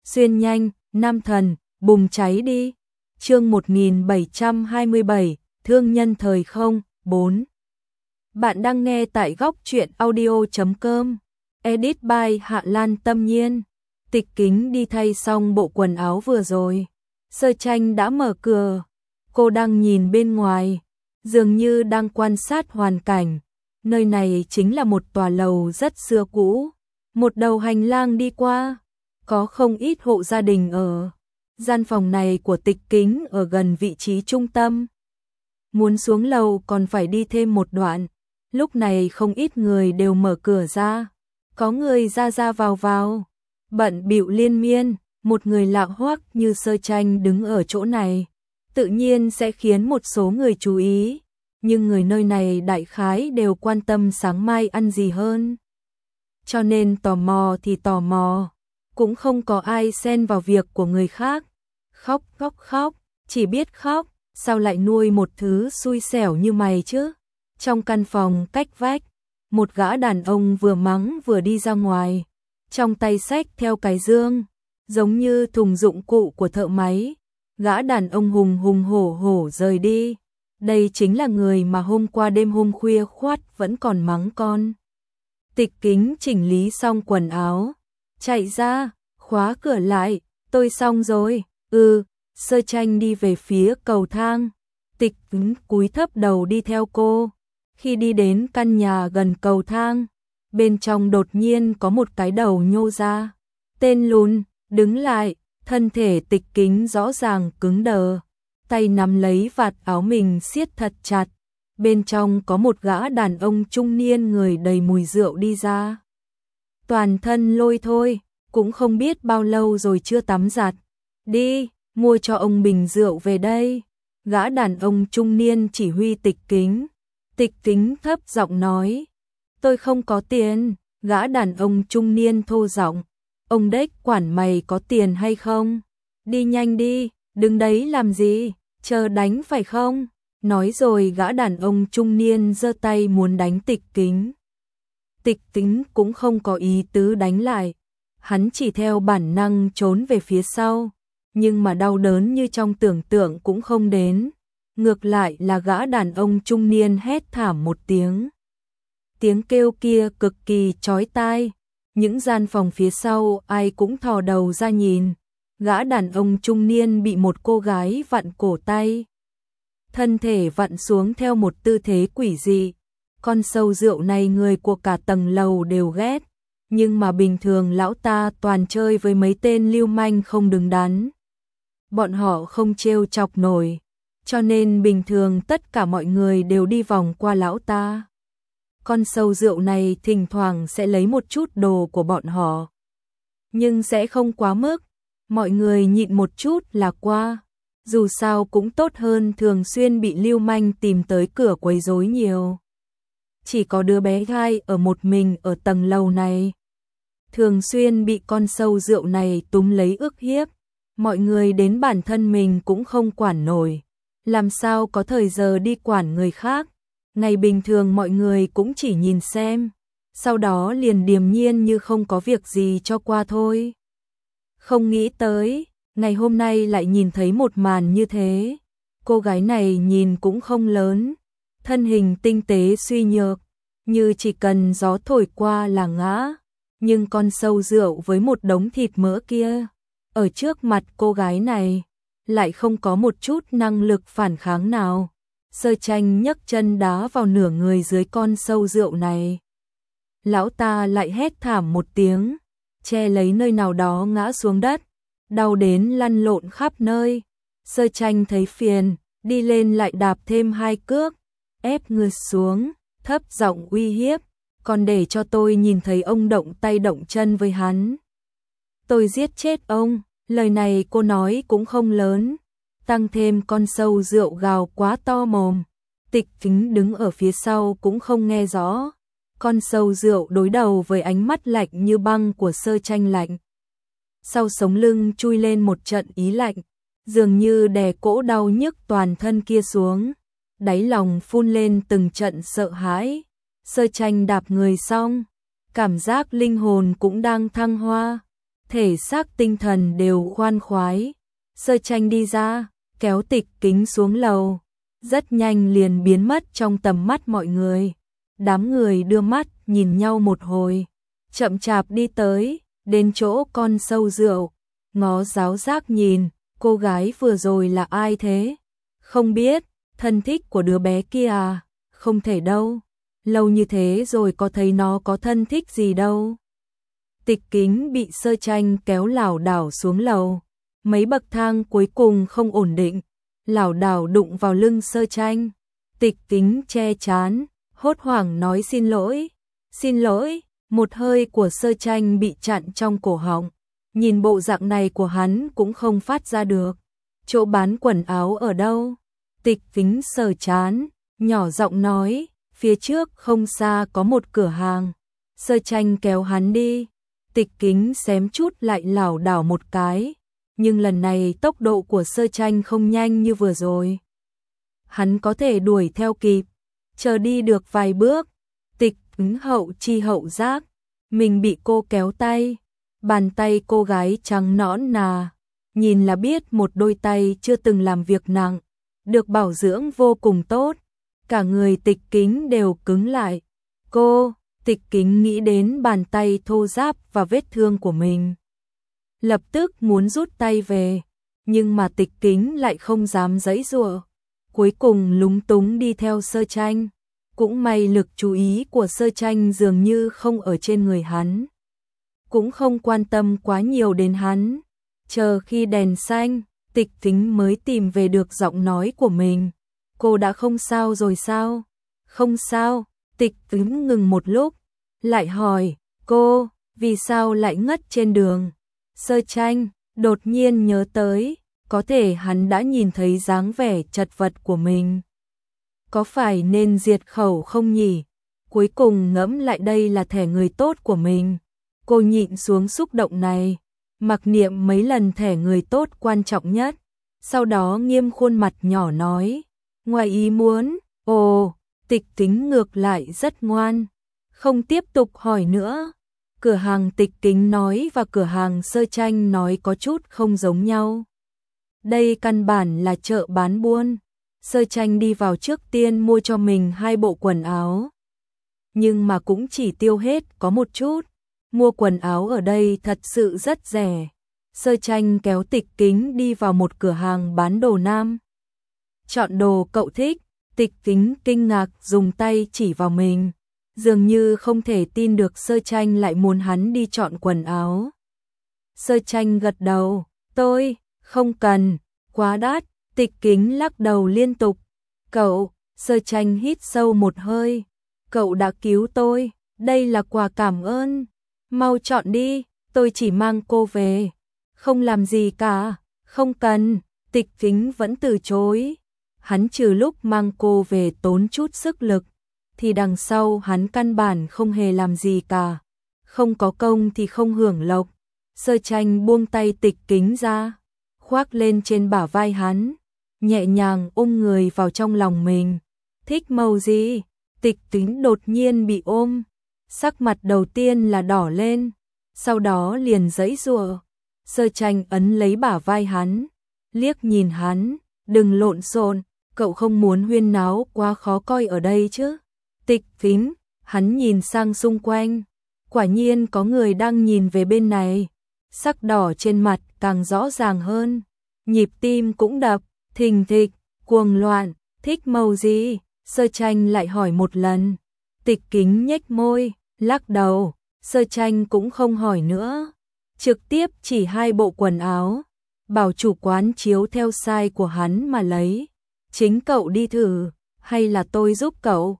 xuyên nhanh, nam thần, bùng cháy đi. Chương 1727, thương nhân thời không, 4. Bạn đang nghe tại góc truyện audio.com. Edit by Hạ Lan Tâm Nhiên. Tịch Kính đi thay xong bộ quần áo vừa rồi. Sơ Tranh đã mở cửa. Cô đang nhìn bên ngoài, dường như đang quan sát hoàn cảnh. Nơi này chính là một tòa lầu rất xưa cũ. Một đầu hành lang đi qua, có không ít hộ gia đình ở. Gian phòng này của Tịch Kính ở gần vị trí trung tâm. Muốn xuống lầu còn phải đi thêm một đoạn. Lúc này không ít người đều mở cửa ra. Có người ra vào. Bận bịu liên miên, một người lạ hoắc như Sơ Tranh đứng ở chỗ này. Tự nhiên sẽ khiến một số người chú ý. Nhưng người nơi này đại khái đều quan tâm sáng mai ăn gì hơn. Cho nên tò mò thì tò mò. Cũng không có ai xen vào việc của người khác. Khóc, chỉ biết khóc, sao lại nuôi một thứ xui xẻo như mày chứ? Trong căn phòng cách vách, một gã đàn ông vừa mắng vừa đi ra ngoài, trong tay xách theo cái dương, giống như thùng dụng cụ của thợ máy. Gã đàn ông hùng hổ rời đi. Đây chính là người mà hôm qua đêm hôm khuya khoắt vẫn còn mắng con. Tịch Kính chỉnh lý xong quần áo, chạy ra, khóa cửa lại, tôi xong rồi. Sơ Tranh đi về phía cầu thang. Tịch Kính cúi thấp đầu đi theo cô. Khi đi đến căn nhà gần cầu thang, bên trong đột nhiên có một cái đầu nhô ra. Tên lùn, đứng lại, thân thể Tịch Kính rõ ràng cứng đờ. Tay nắm lấy vạt áo mình siết thật chặt. Bên trong có một gã đàn ông trung niên người đầy mùi rượu đi ra. Toàn thân lôi thôi, cũng không biết bao lâu rồi chưa tắm giặt. Đi, mua cho ông bình rượu về đây. Gã đàn ông trung niên chỉ huy Tịch Kính. Tịch Kính thấp giọng nói. Tôi không có tiền. Gã đàn ông trung niên thô giọng. Ông đếch quản mày có tiền hay không? Đi nhanh đi, đứng đấy làm gì? Chờ đánh phải không? Nói rồi gã đàn ông trung niên giơ tay muốn đánh Tịch Kính. Tịch Kính cũng không có ý tứ đánh lại. Hắn chỉ theo bản năng trốn về phía sau. Nhưng mà đau đớn như trong tưởng tượng cũng không đến. Ngược lại là gã đàn ông trung niên hét thảm một tiếng. Tiếng kêu kia cực kỳ chói tai. Những gian phòng phía sau ai cũng thò đầu ra nhìn. Gã đàn ông trung niên bị một cô gái vặn cổ tay. Thân thể vặn xuống theo một tư thế quỷ dị. Con sâu rượu này người của cả tầng lầu đều ghét. Nhưng mà bình thường lão ta toàn chơi với mấy tên lưu manh không đứng đắn. Bọn họ không trêu chọc nổi. Cho nên bình thường tất cả mọi người đều đi vòng qua lão ta. Con sâu rượu này thỉnh thoảng sẽ lấy một chút đồ của bọn họ. Nhưng sẽ không quá mức. Mọi người nhịn một chút là qua. Dù sao cũng tốt hơn thường xuyên bị lưu manh tìm tới cửa quấy rối nhiều. Chỉ có đứa bé gai ở một mình ở tầng lầu này. Thường xuyên bị con sâu rượu này túm lấy ức hiếp. Mọi người đến bản thân mình cũng không quản nổi. Làm sao có thời giờ đi quản người khác. Ngày bình thường mọi người cũng chỉ nhìn xem. Sau đó liền điềm nhiên như không có việc gì cho qua thôi. Không nghĩ tới, ngày hôm nay lại nhìn thấy một màn như thế. Cô gái này nhìn cũng không lớn. Thân hình tinh tế suy nhược. Như chỉ cần gió thổi qua là ngã. Nhưng con sâu rượu với một đống thịt mỡ kia. Ở trước mặt cô gái này. Lại không có một chút năng lực phản kháng nào. Sơ Tranh nhấc chân đá vào nửa người dưới con sâu rượu này. Lão ta lại hét thảm một tiếng. Che lấy nơi nào đó ngã xuống đất. Đau đến lăn lộn khắp nơi. Sơ Tranh thấy phiền. Đi lên lại đạp thêm 2 cước. Ép người xuống. Thấp giọng uy hiếp. Còn để cho tôi nhìn thấy ông động tay động chân với hắn. Tôi giết chết ông. Lời này cô nói cũng không lớn. Tăng thêm con sâu rượu gào quá to mồm. Tịch Kính đứng ở phía sau cũng không nghe rõ. Con sâu rượu đối đầu với ánh mắt lạnh như băng của Sơ Tranh lạnh. Sau sống lưng chui lên một trận ý lạnh. Dường như đè cỗ đau nhức toàn thân kia xuống. Đáy lòng phun lên từng trận sợ hãi. Sơ Tranh đạp người xong. Cảm giác linh hồn cũng đang thăng hoa. thể xác tinh thần đều khoan khoái. Sơ Tranh đi ra, kéo Tịch Kính xuống lầu, rất nhanh liền biến mất trong tầm mắt mọi người. Đám người đưa mắt nhìn nhau một hồi, chậm chạp đi tới, đến chỗ con sâu rượu, ngó giáo giác nhìn, cô gái vừa rồi là ai thế? Không biết, thân thích của đứa bé kia à? Không thể đâu, lâu như thế rồi có thấy nó có thân thích gì đâu. Tịch Kính bị Sơ Tranh kéo lảo đảo xuống lầu, mấy bậc thang cuối cùng không ổn định, lảo đảo đụng vào lưng Sơ Tranh. Tịch Kính che trán, hốt hoảng nói xin lỗi, một hơi của Sơ Tranh bị chặn trong cổ họng, nhìn bộ dạng này của hắn cũng không phát ra được. Chỗ bán quần áo ở đâu? Tịch Kính sờ trán, nhỏ giọng nói, phía trước không xa có một cửa hàng. Sơ Tranh kéo hắn đi. Tịch Kính xém chút lại lảo đảo một cái, nhưng lần này tốc độ của Sơ Tranh không nhanh như vừa rồi. Hắn có thể đuổi theo kịp, chờ đi được vài bước, Tịch Kính hậu chi hậu giác, mình bị cô kéo tay, bàn tay cô gái trắng nõn nà, nhìn là biết một đôi tay chưa từng làm việc nặng, được bảo dưỡng vô cùng tốt, cả người Tịch Kính đều cứng lại. Tịch Kính nghĩ đến bàn tay thô ráp và vết thương của mình, lập tức muốn rút tay về, nhưng mà Tịch Kính lại không dám giãy giụa, cuối cùng lúng túng đi theo Sơ Tranh. Cũng may lực chú ý của Sơ Tranh dường như không ở trên người hắn, cũng không quan tâm quá nhiều đến hắn. Chờ khi đèn xanh, Tịch Kính mới tìm về được giọng nói của mình. Cô đã không sao rồi sao? Không sao. Tịch Kính ngừng một lúc, lại hỏi, cô, vì sao lại ngất trên đường? Sơ Tranh đột nhiên nhớ tới, có thể hắn đã nhìn thấy dáng vẻ chật vật của mình. Có phải nên diệt khẩu không nhỉ? Cuối cùng ngẫm lại đây là thẻ người tốt của mình. Cô nhịn xuống xúc động này, mặc niệm mấy lần thẻ người tốt quan trọng nhất. Sau đó nghiêm khuôn mặt nhỏ nói, ngoài ý muốn, Tịch Kính ngược lại rất ngoan, không tiếp tục hỏi nữa. Cửa hàng Tịch Kính nói và cửa hàng Sơ Tranh nói có chút không giống nhau. Đây căn bản là chợ bán buôn. Sơ Tranh đi vào trước tiên mua cho mình 2 bộ quần áo, nhưng mà cũng chỉ tiêu hết có một chút. Mua quần áo ở đây thật sự rất rẻ. Sơ Tranh kéo Tịch Kính đi vào một cửa hàng bán đồ nam. Chọn đồ cậu thích. Tịch Kính kinh ngạc dùng tay chỉ vào mình, dường như không thể tin được Sơ Tranh lại muốn hắn đi chọn quần áo. Sơ Tranh gật đầu, tôi không cần, quá đắt. Tịch Kính lắc đầu liên tục. Cậu, Sơ Tranh hít sâu một hơi, cậu đã cứu tôi, đây là quà cảm ơn. Mau chọn đi, tôi chỉ mang cô về. Không làm gì cả, không cần. Tịch Kính vẫn từ chối. Hắn trừ lúc mang cô về tốn chút sức lực, thì đằng sau hắn căn bản không hề làm gì cả. Không có công thì không hưởng lộc. Sơ Tranh buông tay Tịch Kính ra, khoác lên trên bả vai hắn, nhẹ nhàng ôm người vào trong lòng mình. Thích màu gì? Tịch Kính đột nhiên bị ôm, sắc mặt đầu tiên là đỏ lên, sau đó liền giãy giụa. Sơ Tranh ấn lấy bả vai hắn, liếc nhìn hắn, đừng lộn xộn, cậu không muốn huyên náo quá khó coi ở đây chứ? Tịch Kính, hắn nhìn sang xung quanh, quả nhiên có người đang nhìn về bên này, sắc đỏ trên mặt càng rõ ràng hơn, nhịp tim cũng đập thình thịch, cuồng loạn. Thích màu gì? Sơ Tranh lại hỏi một lần. Tịch Kính nhếch môi, lắc đầu. Sơ Tranh cũng không hỏi nữa, trực tiếp chỉ 2 bộ quần áo, bảo chủ quán chiếu theo size của hắn mà lấy. Chính cậu đi thử, hay là tôi giúp cậu?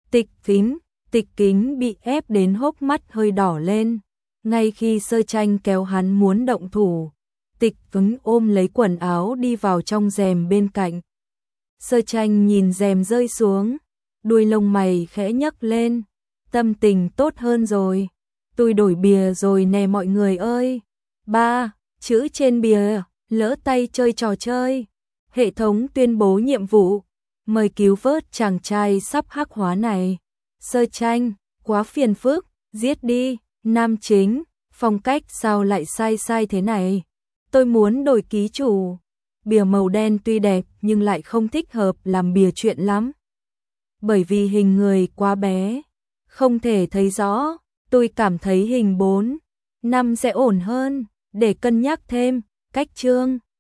Tịch Kính bị ép đến hốc mắt hơi đỏ lên. Ngay khi Sơ Tranh kéo hắn muốn động thủ, Tịch Kính ôm lấy quần áo đi vào trong rèm bên cạnh. Sơ Tranh nhìn rèm rơi xuống, đuôi lông mày khẽ nhấc lên, tâm tình tốt hơn rồi. Tôi đổi bìa rồi nè mọi người ơi. 3 chữ trên bìa, lỡ tay chơi trò chơi. Hệ thống tuyên bố nhiệm vụ, mời cứu vớt chàng trai sắp hắc hóa này. Sơ Tranh, quá phiền phức, giết đi. Nam chính, Phong cách sao lại sai thế này? Tôi muốn đổi ký chủ. Bìa màu đen tuy đẹp nhưng lại không thích hợp làm bìa truyện lắm. Bởi vì hình người quá bé, không thể thấy rõ. Tôi cảm thấy hình 4, 5 sẽ ổn hơn, để cân nhắc thêm. Cách chương